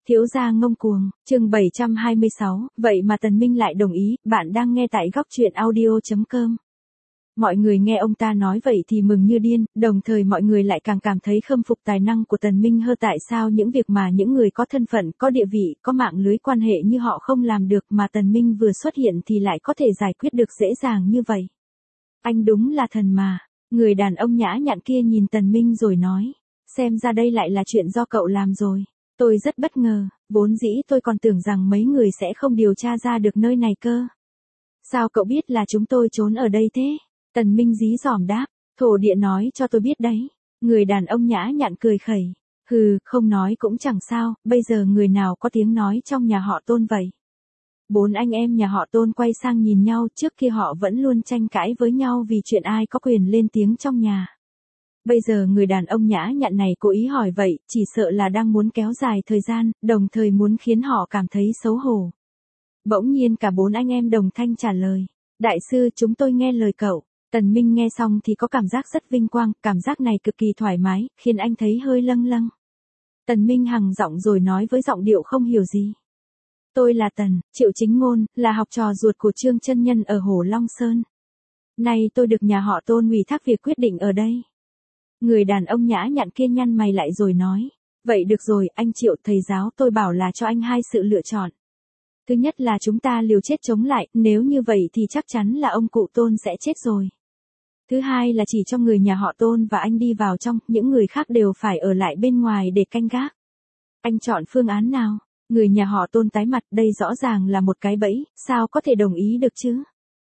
Thiếu gia ngông cuồng, chương 726, vậy mà Tần Minh lại đồng ý, bạn đang nghe tại góc truyện audio.com. Mọi người nghe ông ta nói vậy thì mừng như điên, đồng thời mọi người lại càng cảm thấy khâm phục tài năng của Tần Minh hơn. Tại sao những việc mà những người có thân phận, có địa vị, có mạng lưới quan hệ như họ không làm được mà Tần Minh vừa xuất hiện thì lại có thể giải quyết được dễ dàng như vậy. Anh đúng là thần mà. Người đàn ông nhã nhặn kia nhìn Tần Minh rồi nói, xem ra đây lại là chuyện do cậu làm rồi. Tôi rất bất ngờ, vốn dĩ tôi còn tưởng rằng mấy người sẽ không điều tra ra được nơi này cơ. Sao cậu biết là chúng tôi trốn ở đây thế? Tần Minh dí dỏm đáp, thổ địa nói cho tôi biết đấy. Người đàn ông nhã nhặn cười khẩy, hừ, không nói cũng chẳng sao, bây giờ người nào có tiếng nói trong nhà họ Tôn vậy? 4 anh em nhà họ Tôn quay sang nhìn nhau, trước kia họ vẫn luôn tranh cãi với nhau vì chuyện ai có quyền lên tiếng trong nhà. Bây giờ người đàn ông nhã nhặn này cố ý hỏi vậy, chỉ sợ là đang muốn kéo dài thời gian, đồng thời muốn khiến họ cảm thấy xấu hổ. Bỗng nhiên cả 4 anh em đồng thanh trả lời, đại sư chúng tôi nghe lời cậu. Tần Minh nghe xong thì có cảm giác rất vinh quang, cảm giác này cực kỳ thoải mái, khiến anh thấy hơi lâng lâng. Tần Minh hằng giọng rồi nói với giọng điệu không hiểu gì. Tôi là Tần, Triệu Chính Ngôn, là học trò ruột của Trương Chân Nhân ở Hồ Long Sơn. Nay tôi được nhà họ Tôn ủy thác việc quyết định ở đây. Người đàn ông nhã nhặn kia nhăn mày lại rồi nói, vậy được rồi, anh Triệu, thầy giáo tôi bảo là cho anh 2 sự lựa chọn. Thứ nhất là chúng ta liều chết chống lại, nếu như vậy thì chắc chắn là ông cụ Tôn sẽ chết rồi. Thứ hai là chỉ cho người nhà họ Tôn và anh đi vào trong, những người khác đều phải ở lại bên ngoài để canh gác. Anh chọn phương án nào? Người nhà họ Tôn tái mặt, đây rõ ràng là một cái bẫy, sao có thể đồng ý được chứ?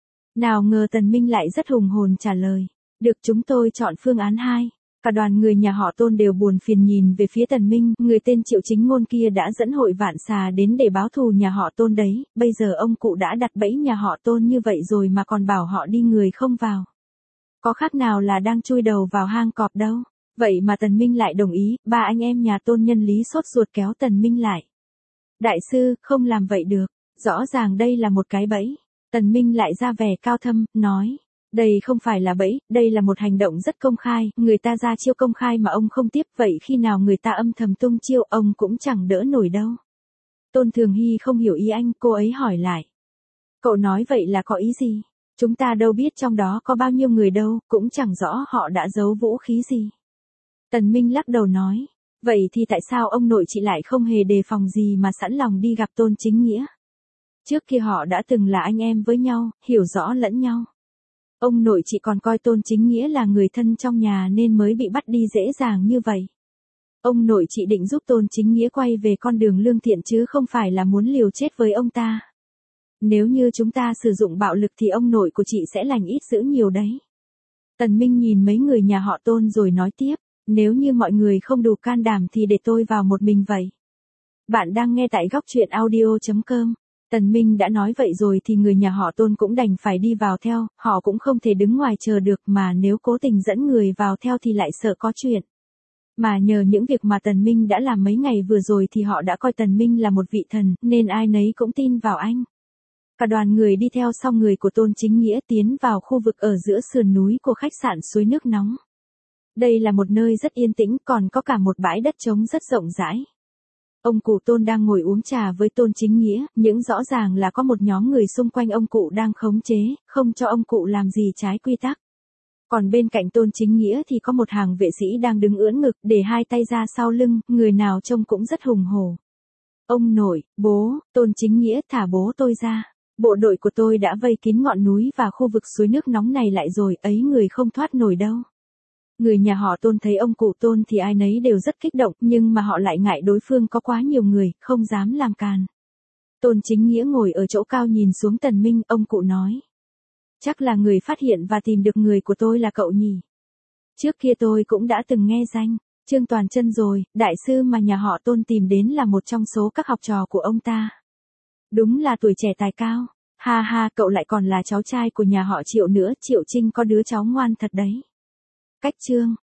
Nào ngờ Tần Minh lại rất hùng hồn trả lời, được, chúng tôi chọn phương án 2. Cả đoàn người nhà họ Tôn đều buồn phiền nhìn về phía Tần Minh, người tên Triệu Chính Ngôn kia đã dẫn hội vạn xà đến để báo thù nhà họ Tôn đấy, bây giờ ông cụ đã đặt bẫy nhà họ Tôn như vậy rồi mà còn bảo họ đi người không vào. Có khác nào là đang chui đầu vào hang cọp đâu. Vậy mà Tần Minh lại đồng ý, 3 anh em nhà Tôn nhân lý sốt ruột kéo Tần Minh lại. Đại sư, không làm vậy được, rõ ràng đây là một cái bẫy. Tần Minh lại ra vẻ cao thâm, nói, đây không phải là bẫy, đây là một hành động rất công khai, người ta ra chiêu công khai mà ông không tiếp, vậy khi nào người ta âm thầm tung chiêu ông cũng chẳng đỡ nổi đâu. Tôn Thường Hy không hiểu ý anh, cô ấy hỏi lại. Cậu nói vậy là có ý gì? Chúng ta đâu biết trong đó có bao nhiêu người đâu, cũng chẳng rõ họ đã giấu vũ khí gì. Tần Minh lắc đầu nói, vậy thì tại sao ông nội chị lại không hề đề phòng gì mà sẵn lòng đi gặp Tôn Chính Nghĩa? Trước kia họ đã từng là anh em với nhau, hiểu rõ lẫn nhau. Ông nội chị còn coi Tôn Chính Nghĩa là người thân trong nhà nên mới bị bắt đi dễ dàng như vậy. Ông nội chị định giúp Tôn Chính Nghĩa quay về con đường lương thiện chứ không phải là muốn liều chết với ông ta. Nếu như chúng ta sử dụng bạo lực thì ông nội của chị sẽ lành ít dữ nhiều đấy. Tần Minh nhìn mấy người nhà họ Tôn rồi nói tiếp, nếu như mọi người không đủ can đảm thì để tôi vào một mình vậy. Bạn đang nghe tại góc truyện audio.com. Tần Minh đã nói vậy rồi thì người nhà họ Tôn cũng đành phải đi vào theo, họ cũng không thể đứng ngoài chờ được mà nếu cố tình dẫn người vào theo thì lại sợ có chuyện. Mà nhờ những việc mà Tần Minh đã làm mấy ngày vừa rồi thì họ đã coi Tần Minh là một vị thần, nên ai nấy cũng tin vào anh. Cả đoàn người đi theo sau người của Tôn Chính Nghĩa tiến vào khu vực ở giữa sườn núi của khách sạn suối nước nóng. Đây là một nơi rất yên tĩnh, còn có cả một bãi đất trống rất rộng rãi. Ông cụ Tôn đang ngồi uống trà với Tôn Chính Nghĩa, nhưng rõ ràng là có một nhóm người xung quanh ông cụ đang khống chế, không cho ông cụ làm gì trái quy tắc. Còn bên cạnh Tôn Chính Nghĩa thì có một hàng vệ sĩ đang đứng ưỡn ngực, để 2 tay ra sau lưng, người nào trông cũng rất hùng hổ. Ông nội, bố, Tôn Chính Nghĩa, thả bố tôi ra. Bộ đội của tôi đã vây kín ngọn núi và khu vực suối nước nóng này lại rồi, ấy người không thoát nổi đâu. Người nhà họ Tôn thấy ông cụ Tôn thì ai nấy đều rất kích động, nhưng mà họ lại ngại đối phương có quá nhiều người, không dám làm càn. Tôn Chính Nghĩa ngồi ở chỗ cao nhìn xuống Tần Minh, ông cụ nói. Chắc là người phát hiện và tìm được người của tôi là cậu nhỉ? Trước kia tôi cũng đã từng nghe danh, Trương Toàn Chân rồi, đại sư mà nhà họ Tôn tìm đến là một trong số các học trò của ông ta. Đúng là tuổi trẻ tài cao, ha ha, cậu lại còn là cháu trai của nhà họ Triệu nữa, Triệu Trinh có đứa cháu ngoan thật đấy. Cách Trương,